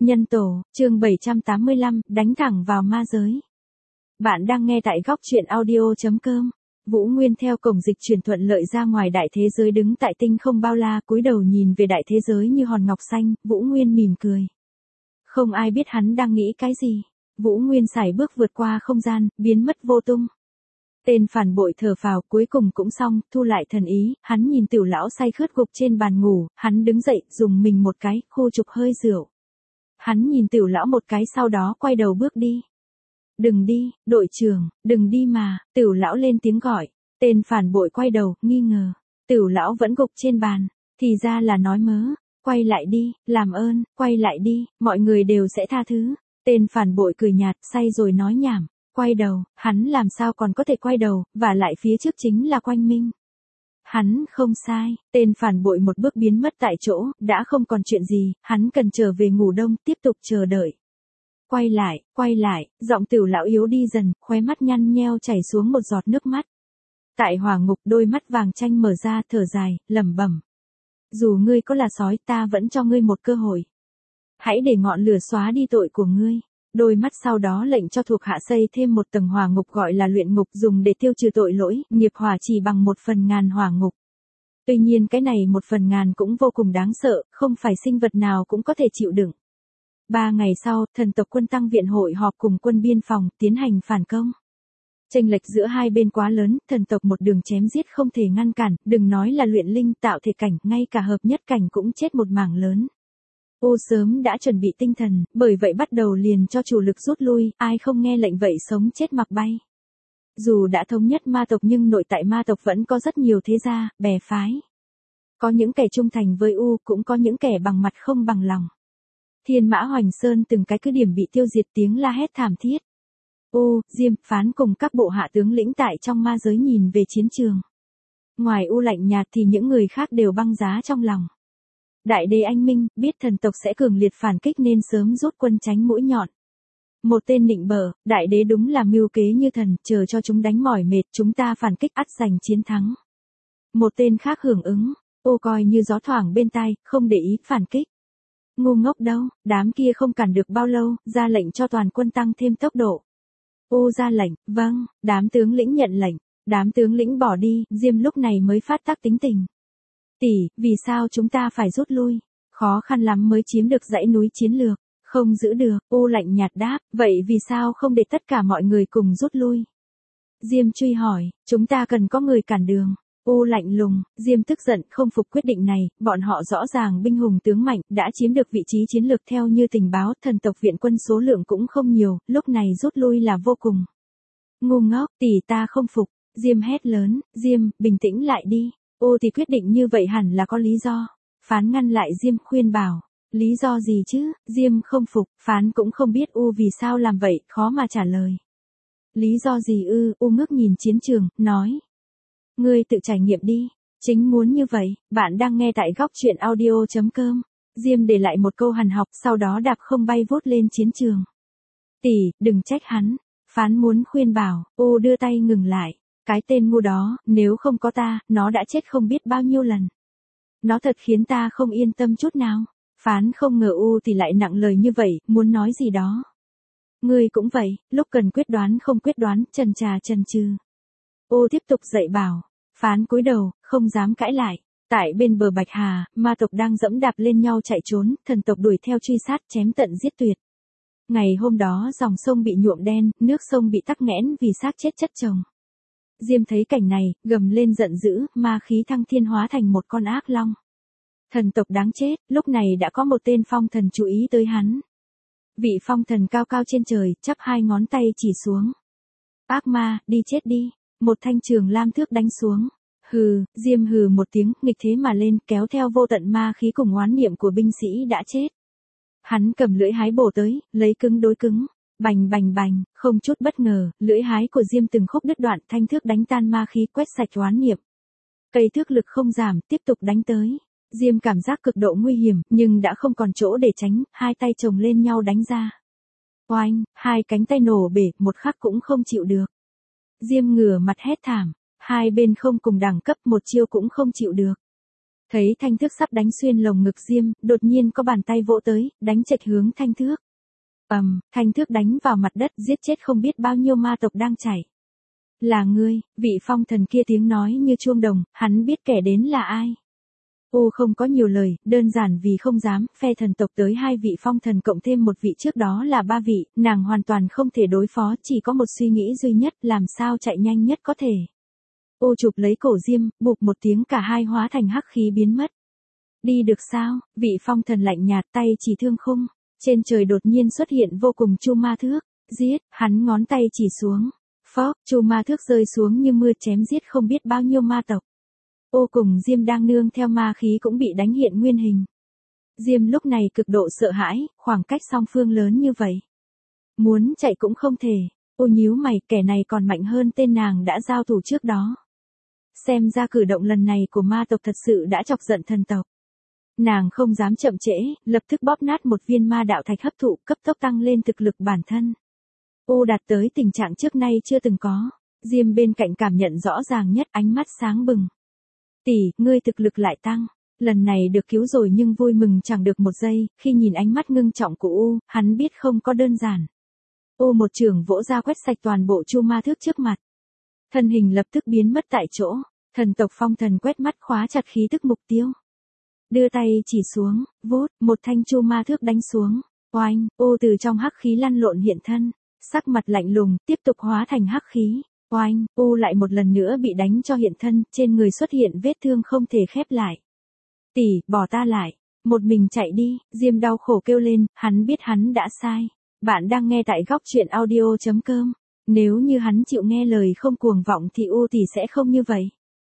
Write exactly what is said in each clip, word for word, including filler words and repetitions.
Nhân tổ, chương bảy trăm tám mươi lăm, đánh thẳng vào ma giới. Bạn đang nghe tại góc truyện audio chấm com. Vũ Nguyên theo cổng dịch chuyển thuận lợi ra ngoài đại thế giới, đứng tại tinh không bao la, cúi đầu nhìn về đại thế giới như hòn ngọc xanh. Vũ Nguyên mỉm cười. Không ai biết hắn đang nghĩ cái gì. Vũ Nguyên sải bước vượt qua không gian, biến mất vô tung. Tên phản bội thở phào, cuối cùng cũng xong, thu lại thần ý. Hắn nhìn Tiểu lão say khướt gục trên bàn ngủ, hắn đứng dậy, dùng mình một cái, khu trục hơi rượu. Hắn nhìn Tiểu lão một cái, sau đó quay đầu bước đi. Đừng đi, đội trưởng, đừng đi mà. Tiểu lão lên tiếng gọi. Tên phản bội quay đầu, nghi ngờ. Tiểu lão vẫn gục trên bàn. Thì ra là nói mớ. Quay lại đi, làm ơn, quay lại đi, mọi người đều sẽ tha thứ. Tên phản bội cười nhạt, say rồi nói nhảm. Quay đầu, hắn làm sao còn có thể quay đầu, và lại phía trước chính là Quanh Minh. Hắn không sai, tên phản bội một bước biến mất tại chỗ, đã không còn chuyện gì, hắn cần trở về ngủ đông, tiếp tục chờ đợi. Quay lại, quay lại, giọng Tiểu lão yếu đi dần, khóe mắt nhăn nheo chảy xuống một giọt nước mắt. Tại hỏa ngục, đôi mắt vàng chanh mở ra, thở dài, lẩm bẩm. Dù ngươi có là sói, ta vẫn cho ngươi một cơ hội. Hãy để ngọn lửa xóa đi tội của ngươi. Đôi mắt sau đó lệnh cho thuộc hạ xây thêm một tầng hỏa ngục gọi là luyện ngục, dùng để tiêu trừ tội lỗi, nghiệp hỏa chỉ bằng một phần ngàn hỏa ngục. Tuy nhiên cái này một phần ngàn cũng vô cùng đáng sợ, không phải sinh vật nào cũng có thể chịu đựng. Ba ngày sau, thần tộc quân tăng viện hội họp cùng quân biên phòng, tiến hành phản công. Chênh lệch giữa hai bên quá lớn, thần tộc một đường chém giết không thể ngăn cản, đừng nói là luyện linh tạo thể cảnh, ngay cả hợp nhất cảnh cũng chết một mảng lớn. Ô sớm đã chuẩn bị tinh thần, bởi vậy bắt đầu liền cho chủ lực rút lui, ai không nghe lệnh vậy sống chết mặc bay. Dù đã thống nhất ma tộc nhưng nội tại ma tộc vẫn có rất nhiều thế gia, bè phái. Có những kẻ trung thành với U, cũng có những kẻ bằng mặt không bằng lòng. Thiên Mã Hoành Sơn từng cái cứ điểm bị tiêu diệt, tiếng la hét thảm thiết. U, Diêm, Phán cùng các bộ hạ tướng lĩnh tại trong ma giới nhìn về chiến trường. Ngoài U lạnh nhạt thì những người khác đều băng giá trong lòng. Đại đế anh minh, biết thần tộc sẽ cường liệt phản kích nên sớm rút quân tránh mũi nhọn. Một tên nịnh bợ, đại đế đúng là mưu kế như thần, chờ cho chúng đánh mỏi mệt, chúng ta phản kích ắt giành chiến thắng. Một tên khác hưởng ứng, Ô coi như gió thoảng bên tai, không để ý phản kích. Ngu ngốc đâu, đám kia không cản được bao lâu, ra lệnh cho toàn quân tăng thêm tốc độ. Ô ra lệnh, vâng, đám tướng lĩnh nhận lệnh, đám tướng lĩnh bỏ đi, Diêm lúc này mới phát tác tính tình. Tỷ, vì sao chúng ta phải rút lui? Khó khăn lắm mới chiếm được dãy núi chiến lược, không giữ được. Ô lạnh nhạt đáp, vậy vì sao không để tất cả mọi người cùng rút lui? Diêm truy hỏi, chúng ta cần có người cản đường. Ô lạnh lùng, Diêm tức giận, không phục quyết định này, bọn họ rõ ràng binh hùng tướng mạnh, đã chiếm được vị trí chiến lược theo như tình báo, thần tộc viện quân số lượng cũng không nhiều, lúc này rút lui là vô cùng. Ngu ngốc, tỷ ta không phục. Diêm hét lớn, Diêm, bình tĩnh lại đi. Ô thì quyết định như vậy hẳn là có lý do. Phán ngăn lại Diêm, khuyên bảo. Lý do gì chứ? Diêm không phục, Phán cũng không biết U vì sao làm vậy, khó mà trả lời. Lý do gì ư? U ngước nhìn chiến trường, nói. Ngươi tự trải nghiệm đi. Chính muốn như vậy, bạn đang nghe tại góc truyện audio chấm com. Diêm để lại một câu hằn học, sau đó đạp không bay vút lên chiến trường. Tỷ, đừng trách hắn. Phán muốn khuyên bảo, U đưa tay ngừng lại. Cái tên ngu đó, nếu không có ta, nó đã chết không biết bao nhiêu lần. Nó thật khiến ta không yên tâm chút nào. Phán không ngờ U thì lại nặng lời như vậy, muốn nói gì đó. Ngươi cũng vậy, lúc cần quyết đoán không quyết đoán, chần chà chần chừ. U tiếp tục dạy bảo. Phán cúi đầu, không dám cãi lại. Tại bên bờ Bạch Hà, ma tộc đang dẫm đạp lên nhau chạy trốn, thần tộc đuổi theo truy sát, chém tận giết tuyệt. Ngày hôm đó dòng sông bị nhuộm đen, nước sông bị tắc nghẽn vì xác chết chất chồng. Diêm thấy cảnh này, gầm lên giận dữ, ma khí thăng thiên hóa thành một con ác long. Thần tộc đáng chết, lúc này đã có một tên phong thần chú ý tới hắn. Vị phong thần cao cao trên trời, chắp hai ngón tay chỉ xuống. Ác ma, đi chết đi. Một thanh trường lam thước đánh xuống. Hừ, Diêm hừ một tiếng, nghịch thế mà lên, kéo theo vô tận ma khí cùng oán niệm của binh sĩ đã chết. Hắn cầm lưỡi hái bổ tới, lấy cứng đối cứng. Bành bành bành, không chút bất ngờ, lưỡi hái của Diêm từng khúc đứt đoạn, thanh thước đánh tan ma khí, quét sạch oán niệm. Cây thước lực không giảm, tiếp tục đánh tới. Diêm cảm giác cực độ nguy hiểm, nhưng đã không còn chỗ để tránh, hai tay chồng lên nhau đánh ra. Oanh, hai cánh tay nổ bể, một khắc cũng không chịu được. Diêm ngửa mặt hét thảm, hai bên không cùng đẳng cấp, một chiêu cũng không chịu được. Thấy thanh thước sắp đánh xuyên lồng ngực Diêm, đột nhiên có bàn tay vỗ tới, đánh chệch hướng thanh thước. Ầm, thanh thước đánh vào mặt đất, giết chết không biết bao nhiêu ma tộc đang chạy. Là ngươi, vị phong thần kia tiếng nói như chuông đồng, hắn biết kẻ đến là ai. Ô không có nhiều lời, đơn giản vì không dám, phe thần tộc tới hai vị phong thần cộng thêm một vị trước đó là ba vị, nàng hoàn toàn không thể đối phó, chỉ có một suy nghĩ duy nhất, làm sao chạy nhanh nhất có thể. Ô chụp lấy cổ Diêm, bụp một tiếng cả hai hóa thành hắc khí biến mất. Đi được sao, vị phong thần lạnh nhạt tay chỉ thương khung, trên trời đột nhiên xuất hiện vô cùng chu ma thước, giết, hắn ngón tay chỉ xuống, phốc, chu ma thước rơi xuống như mưa chém giết không biết bao nhiêu ma tộc. Ô cùng Diêm đang nương theo ma khí cũng bị đánh hiện nguyên hình. Diêm lúc này cực độ sợ hãi, khoảng cách song phương lớn như vậy. Muốn chạy cũng không thể, ô nhíu mày, kẻ này còn mạnh hơn tên nàng đã giao thủ trước đó. Xem ra cử động lần này của ma tộc thật sự đã chọc giận thần tộc. Nàng không dám chậm trễ, lập tức bóp nát một viên ma đạo thạch hấp thụ, cấp tốc tăng lên thực lực bản thân. Ô đạt tới tình trạng trước nay chưa từng có. Diêm bên cạnh cảm nhận rõ ràng nhất, ánh mắt sáng bừng. Tỷ, ngươi thực lực lại tăng. Lần này được cứu rồi nhưng vui mừng chẳng được một giây, khi nhìn ánh mắt ngưng trọng của U, hắn biết không có đơn giản. Ô một trường vỗ ra quét sạch toàn bộ chu ma thước trước mặt. Thân hình lập tức biến mất tại chỗ, thần tộc phong thần quét mắt khóa chặt khí tức mục tiêu. Đưa tay chỉ xuống, vút, một thanh chu ma thước đánh xuống, oanh, Ô từ trong hắc khí lăn lộn hiện thân, sắc mặt lạnh lùng, tiếp tục hóa thành hắc khí. Oanh, U lại một lần nữa bị đánh cho hiện thân, trên người xuất hiện vết thương không thể khép lại. Tỷ, bỏ ta lại, một mình chạy đi, Diêm đau khổ kêu lên, hắn biết hắn đã sai. Bạn đang nghe tại góc truyện audio chấm com. Nếu như hắn chịu nghe lời không cuồng vọng thì U tỷ sẽ không như vậy.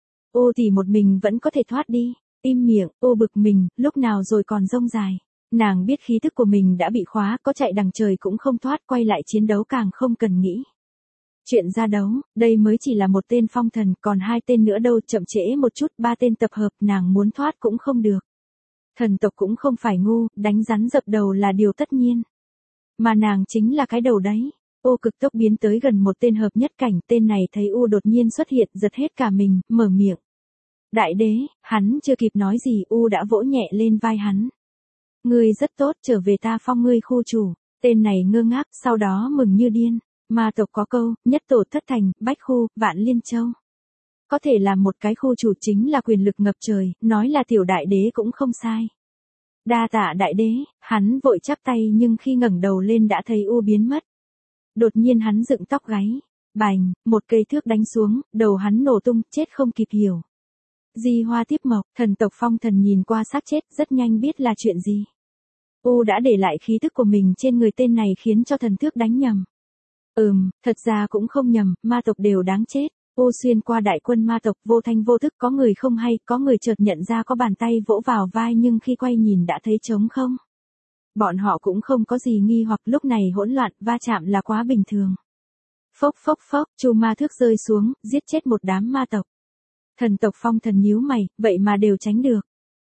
U tỷ một mình vẫn có thể thoát đi. Im miệng, U bực mình, lúc nào rồi còn rông dài. Nàng biết khí thức của mình đã bị khóa, có chạy đằng trời cũng không thoát, quay lại chiến đấu càng không cần nghĩ. Chuyện ra đấu, đây mới chỉ là một tên phong thần, còn hai tên nữa đâu, chậm trễ một chút, ba tên tập hợp, nàng muốn thoát cũng không được. Thần tộc cũng không phải ngu, đánh rắn dập đầu là điều tất nhiên. Mà nàng chính là cái đầu đấy. Ô cực tốc biến tới gần một tên hợp nhất cảnh, tên này thấy U đột nhiên xuất hiện, giật hết cả mình, mở miệng. Đại đế, hắn chưa kịp nói gì, U đã vỗ nhẹ lên vai hắn. Ngươi rất tốt, trở về ta phong ngươi khu chủ. Tên này ngơ ngác, sau đó mừng như điên. Ma tộc có câu, nhất tổ thất thành, bách khu, vạn liên châu. Có thể làm một cái khu chủ chính là quyền lực ngập trời, nói là tiểu đại đế cũng không sai. Đa tạ đại đế, hắn vội chắp tay nhưng khi ngẩng đầu lên đã thấy U biến mất. Đột nhiên hắn dựng tóc gáy, bành, một cây thước đánh xuống, đầu hắn nổ tung, chết không kịp hiểu. Di hoa tiếp mộc, thần tộc phong thần nhìn qua xác chết, rất nhanh biết là chuyện gì. U đã để lại khí tức của mình trên người tên này khiến cho thần thước đánh nhầm. Ừm, thật ra cũng không nhầm, ma tộc đều đáng chết. U xuyên qua đại quân ma tộc vô thanh vô thức, có người không hay, có người chợt nhận ra có bàn tay vỗ vào vai nhưng khi quay nhìn đã thấy trống không. Bọn họ cũng không có gì nghi hoặc, lúc này hỗn loạn, va chạm là quá bình thường. Phốc phốc phốc, chu ma thước rơi xuống, giết chết một đám ma tộc. Thần tộc phong thần nhíu mày, vậy mà đều tránh được.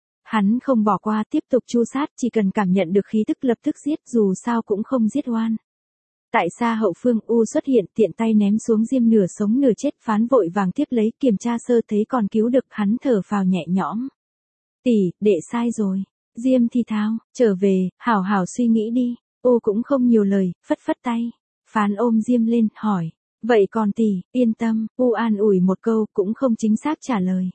Hắn không bỏ qua, tiếp tục chu sát, chỉ cần cảm nhận được khí tức lập tức giết, dù sao cũng không giết oan. Tại xa hậu phương, U xuất hiện, tiện tay ném xuống Diêm nửa sống nửa chết, phán vội vàng tiếp lấy, kiểm tra sơ thấy còn cứu được, hắn thở phào nhẹ nhõm. Tỷ, đệ sai rồi. Diêm thì thào, trở về, hảo hảo suy nghĩ đi. U cũng không nhiều lời, phất phất tay. Phán ôm Diêm lên, hỏi. Vậy còn tỷ, yên tâm, U an ủi một câu, cũng không chính xác trả lời.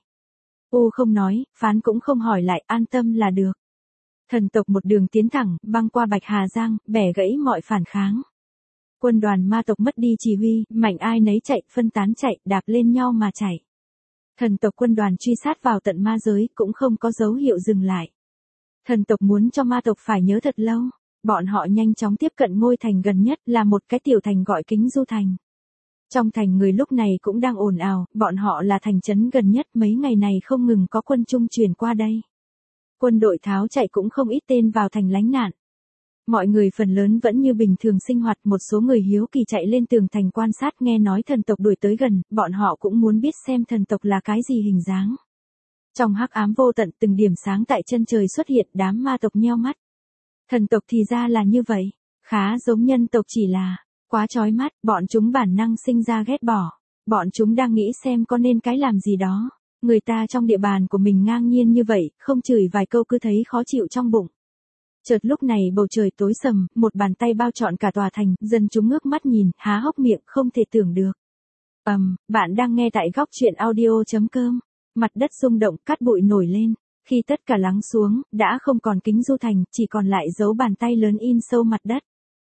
U không nói, phán cũng không hỏi lại, an tâm là được. Thần tộc một đường tiến thẳng, băng qua Bạch Hà Giang, bẻ gãy mọi phản kháng. Quân đoàn ma tộc mất đi chỉ huy, mạnh ai nấy chạy, phân tán chạy, đạp lên nhau mà chạy. Thần tộc quân đoàn truy sát vào tận ma giới, cũng không có dấu hiệu dừng lại. Thần tộc muốn cho ma tộc phải nhớ thật lâu. Bọn họ nhanh chóng tiếp cận ngôi thành gần nhất, là một cái tiểu thành gọi Kính Du Thành. Trong thành người lúc này cũng đang ồn ào, bọn họ là thành trấn gần nhất, mấy ngày này không ngừng có quân trung chuyển qua đây. Quân đội tháo chạy cũng không ít tên vào thành lánh nạn. Mọi người phần lớn vẫn như bình thường sinh hoạt, một số người hiếu kỳ chạy lên tường thành quan sát, nghe nói thần tộc đuổi tới gần, bọn họ cũng muốn biết xem thần tộc là cái gì hình dáng. Trong hắc ám vô tận, từng điểm sáng tại chân trời xuất hiện, đám ma tộc nheo mắt. Thần tộc thì ra là như vậy, khá giống nhân tộc, chỉ là quá chói mắt, bọn chúng bản năng sinh ra ghét bỏ. Bọn chúng đang nghĩ xem có nên cái làm gì đó. Người ta trong địa bàn của mình ngang nhiên như vậy, không chửi vài câu cứ thấy khó chịu trong bụng. Chợt lúc này bầu trời tối sầm, một bàn tay bao trọn cả tòa thành, dân chúng ngước mắt nhìn, há hốc miệng, không thể tưởng được. Ầm, um, bạn đang nghe tại góc truyện audio.com. Mặt đất rung động, cát bụi nổi lên. Khi tất cả lắng xuống, đã không còn kính du thành, chỉ còn lại dấu bàn tay lớn in sâu mặt đất.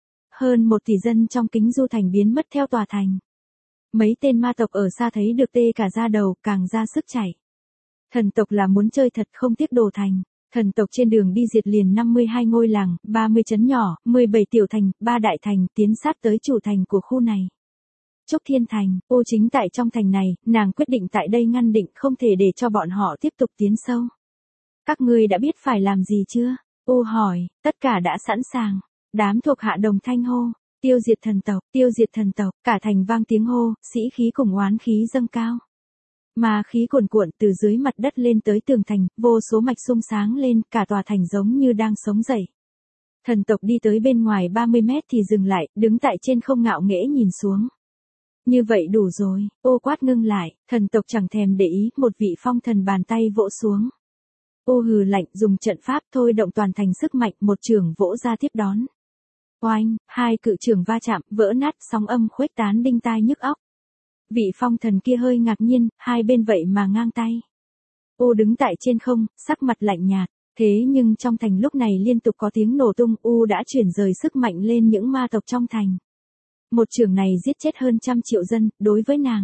Hơn một tỷ dân trong kính du thành biến mất theo tòa thành. Mấy tên ma tộc ở xa thấy được tê cả da đầu, càng ra sức chạy. Thần tộc là muốn chơi thật không tiếc đồ thành. Thần tộc trên đường đi diệt liền năm mươi hai ngôi làng, ba mươi trấn nhỏ, mười bảy tiểu thành, ba đại thành, tiến sát tới chủ thành của khu này. Trúc Thiên Thành, ô chính tại trong thành này, nàng quyết định tại đây ngăn định không thể để cho bọn họ tiếp tục tiến sâu. Các ngươi đã biết phải làm gì chưa? Ô hỏi, tất cả đã sẵn sàng. Đám thuộc hạ đồng thanh hô, tiêu diệt thần tộc, tiêu diệt thần tộc, cả thành vang tiếng hô, sĩ khí cùng oán khí dâng cao. Mà khí cuồn cuộn từ dưới mặt đất lên tới tường thành, vô số mạch sung sáng lên, cả tòa thành giống như đang sống dậy. Thần tộc đi tới bên ngoài ba mươi mét thì dừng lại, đứng tại trên không ngạo nghễ nhìn xuống. Như vậy đủ rồi, ô quát ngưng lại, thần tộc chẳng thèm để ý, một vị phong thần bàn tay vỗ xuống. Ô hừ lạnh, dùng trận pháp thôi động toàn thành sức mạnh, một trường vỗ ra tiếp đón. Oanh, hai cự trường va chạm, vỡ nát, sóng âm khuếch tán đinh tai nhức óc. Vị phong thần kia hơi ngạc nhiên, hai bên vậy mà ngang tay. Ô đứng tại trên không, sắc mặt lạnh nhạt, thế nhưng trong thành lúc này liên tục có tiếng nổ tung, U đã chuyển rời sức mạnh lên những ma tộc trong thành. Một trường này giết chết hơn trăm triệu dân, đối với nàng.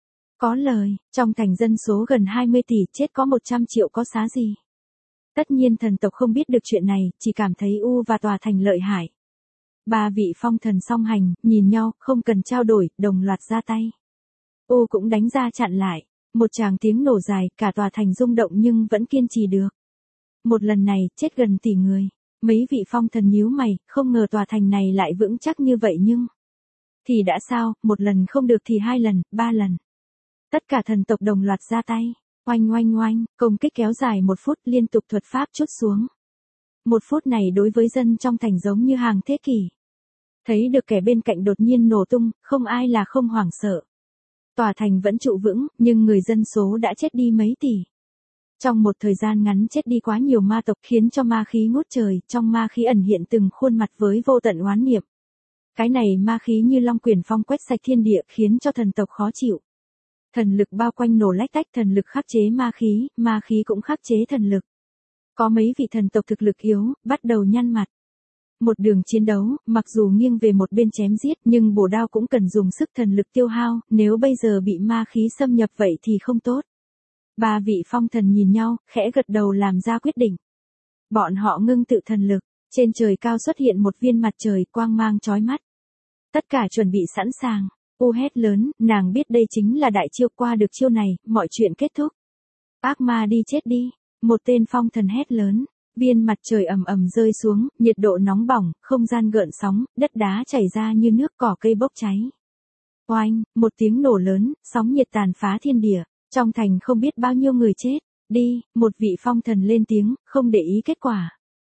Có lời, trong thành dân số gần hai mươi tỷ, chết có một trăm triệu có xá gì. Tất nhiên thần tộc không biết được chuyện này, chỉ cảm thấy U và tòa thành lợi hại. Ba vị phong thần song hành, nhìn nhau, không cần trao đổi, đồng loạt ra tay. U cũng đánh ra chặn lại. Một tràng tiếng nổ dài, cả tòa thành rung động nhưng vẫn kiên trì được. Một lần này, chết gần tỷ người. Mấy vị phong thần nhíu mày, không ngờ tòa thành này lại vững chắc như vậy nhưng... Thì đã sao, một lần không được thì hai lần, ba lần. Tất cả thần tộc đồng loạt ra tay. Oanh oanh oanh, công kích kéo dài một phút, liên tục thuật pháp trút xuống. Một phút này đối với dân trong thành giống như hàng thế kỷ. Thấy được kẻ bên cạnh đột nhiên nổ tung, không ai là không hoảng sợ. Tòa thành vẫn trụ vững, nhưng người dân số đã chết đi mấy tỷ. Trong một thời gian ngắn chết đi quá nhiều ma tộc khiến cho ma khí ngút trời, trong ma khí ẩn hiện từng khuôn mặt với vô tận oán niệm. Cái này ma khí như long quyển phong quét sạch thiên địa khiến cho thần tộc khó chịu. Thần lực bao quanh nổ lách tách, thần lực khắc chế ma khí, ma khí cũng khắc chế thần lực. Có mấy vị thần tộc thực lực yếu, bắt đầu nhăn mặt. Một đường chiến đấu, mặc dù nghiêng về một bên chém giết nhưng bổ đao cũng cần dùng sức thần lực tiêu hao, nếu bây giờ bị ma khí xâm nhập vậy thì không tốt. Ba vị phong thần nhìn nhau, khẽ gật đầu làm ra quyết định. Bọn họ ngưng tự thần lực, trên trời cao xuất hiện một viên mặt trời quang mang chói mắt. Tất cả chuẩn bị sẵn sàng. U hét lớn, nàng biết đây chính là đại chiêu, qua được chiêu này, mọi chuyện kết thúc. Ác ma đi chết đi, một tên phong thần hét lớn. Viên mặt trời ầm ầm rơi xuống, nhiệt độ nóng bỏng, không gian gợn sóng, đất đá chảy ra như nước, cỏ cây bốc cháy. Oanh, một tiếng nổ lớn, sóng nhiệt tàn phá thiên địa, trong thành không biết bao nhiêu người chết. Đi, một vị phong thần lên tiếng, không để ý kết quả.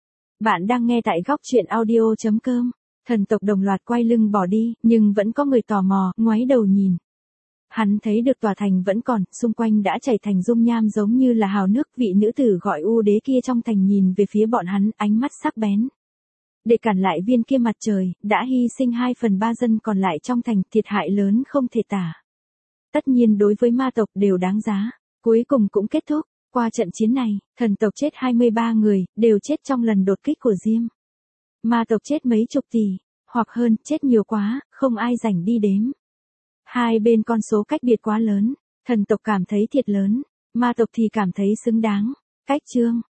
Bạn đang nghe tại góc truyện audio.com. Thần tộc đồng loạt quay lưng bỏ đi, nhưng vẫn có người tò mò, ngoáy đầu nhìn. Hắn thấy được tòa thành vẫn còn, xung quanh đã chảy thành dung nham giống như là hào nước, vị nữ tử gọi U đế kia trong thành nhìn về phía bọn hắn, ánh mắt sắc bén. Để cản lại viên kia mặt trời, đã hy sinh hai phần ba dân còn lại trong thành, thiệt hại lớn không thể tả. Tất nhiên đối với ma tộc đều đáng giá, cuối cùng cũng kết thúc. Qua trận chiến này, thần tộc chết hai mươi ba người, đều chết trong lần đột kích của Diêm. Ma tộc chết mấy chục tỷ, hoặc hơn, chết nhiều quá, không ai rảnh đi đếm. Hai bên con số cách biệt quá lớn, thần tộc cảm thấy thiệt lớn, ma tộc thì cảm thấy xứng đáng. Cách chương